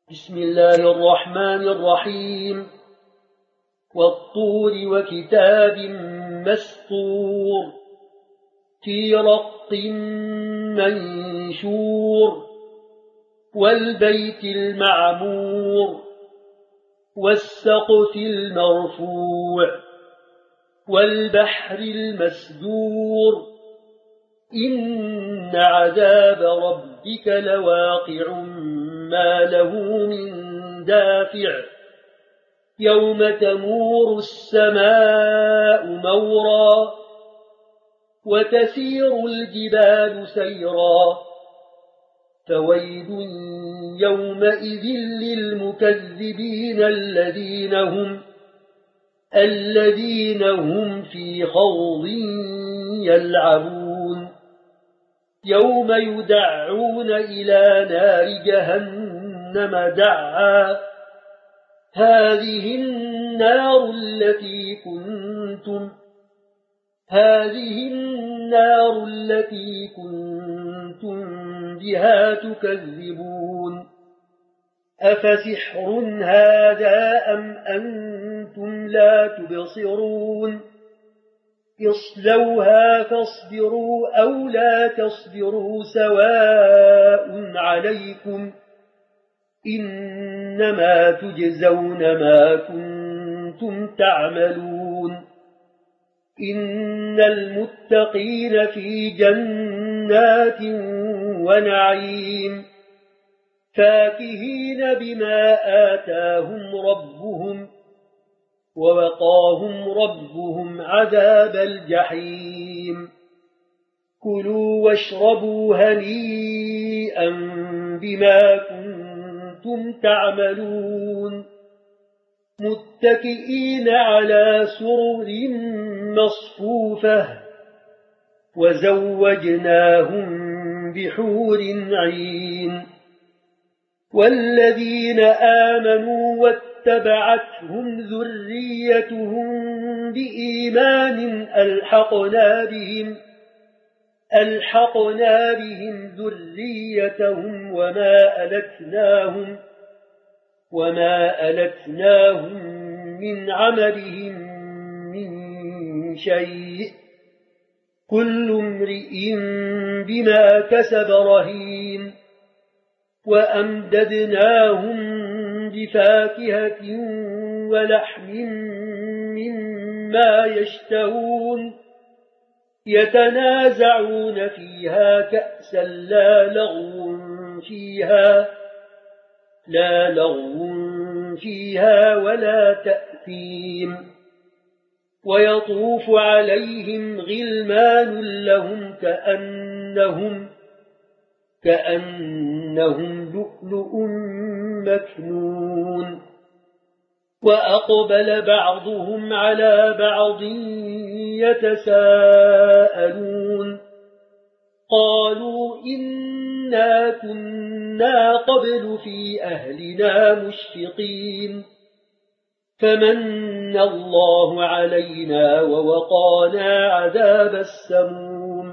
بسم الله الرحمن الرحيم والطور وكتاب مسطور في رق منشور والبيت المعمور والسقف المرفوع والبحر المسجور إن عذاب ربك لواقع ما له من دافع يوم تمور السماء مورا وتسير الجبال سيرا فويل يومئذ للمكذبين الذين هم في خوض يلعبون يوم يدعون إلى نار جهنم دعا هذه النار التي كنتم بها تكذبون أفسحر هذا أم أنتم لا تبصرون اصلوها فاصبروا أو لا تصبروا سواء عليكم إنما تجزون ما كنتم تعملون إن المتقين في جنات ونعيم فاكهين بما آتاهم ربهم ووقاهم ربهم عذاب الجحيم كلوا واشربوا هنيئا بما كنتم تعملون متكئين على سرر مصفوفة وزوجناهم بحور عين والذين آمنوا واتبعتهم ذريتهم بإيمان ألحقنا بهم ذريتهم وما ألتناهم من عملهم من شيء كل امرئ بما كسب رهين وأمددناهم بفاكهة ولحم مما يشتهون يتنازعون فيها كأسا لا لغو فيها ولا تأثيم ويطوف عليهم غلمان لهم كأنهم لؤلؤ مكنون وأقبل بعضهم على بعض يتساءلون قالوا إنا كنا قبل في أهلنا مشفقين فمن الله علينا ووقانا عذاب السموم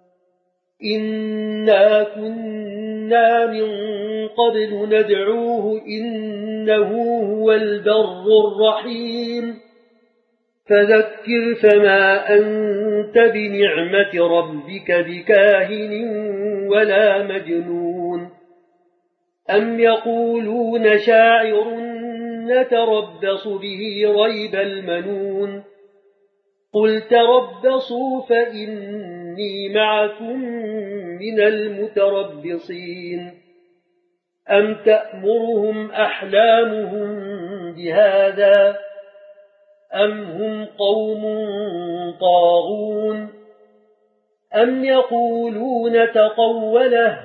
إنا كنا من قبل ندعوه إنه هو البر الرحيم فذكر فما أنت بنعمة ربك بكاهن ولا مجنون أم يقولون شاعر نتربص به ريب المنون قل تربصوا فإني معكم من المتربصين أم تأمرهم أحلامهم بهذا أم هم قوم طاغون أم يقولون تقوله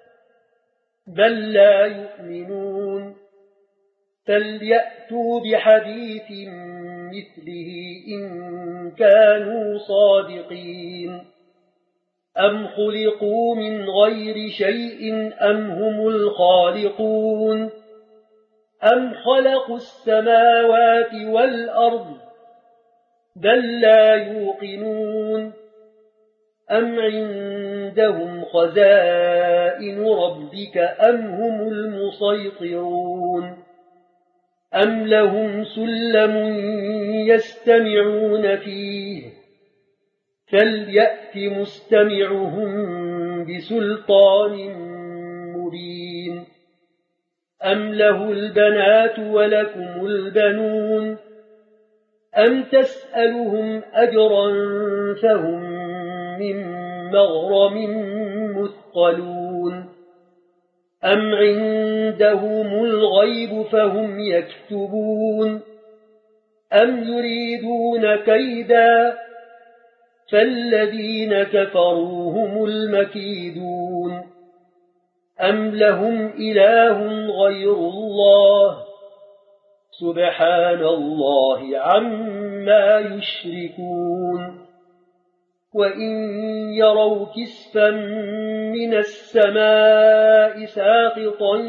بل لا يؤمنون فليأتوا بحديث مثله إن كانوا صادقين أم خلقوا من غير شيء أم هم الخالقون أم خلقوا السماوات والأرض بل لا يوقنون أم عندهم خزائن ربك أم هم المسيطرون أم لهم سلم يستمعون فيه فليأت مستمعهم بسلطان مبين أم له البنات ولكم البنون أم تسألهم أجرا فهم من مغرم مثقلون أم عندهم الغيب فهم يكتبون أم يريدون كيدا فالذين كفروا هم المكيدون أم لهم إله غير الله سبحان الله عما يشركون وإن يروا كسفا من السماء ساقطا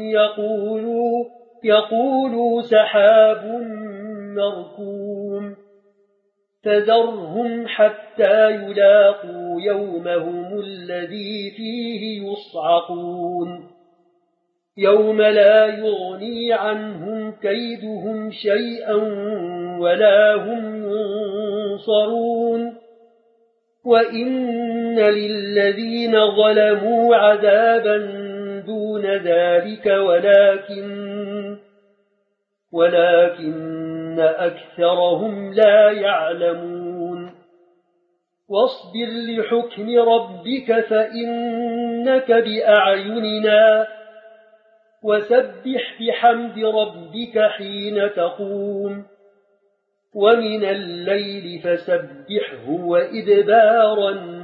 يقولوا سحاب مركوم فذرهم حتى يلاقوا يومهم الذي فيه يصعقون يوم لا يغني عنهم كيدهم شيئا ولا هم ينصرون وإن للذين ظلموا عذابا دون ذلك ولكن أكثرهم لا يعلمون واصبر لحكم ربك فإنك بأعيننا وسبح بحمد ربك حين تقوم ومن الليل فسبحه وإدبار النجم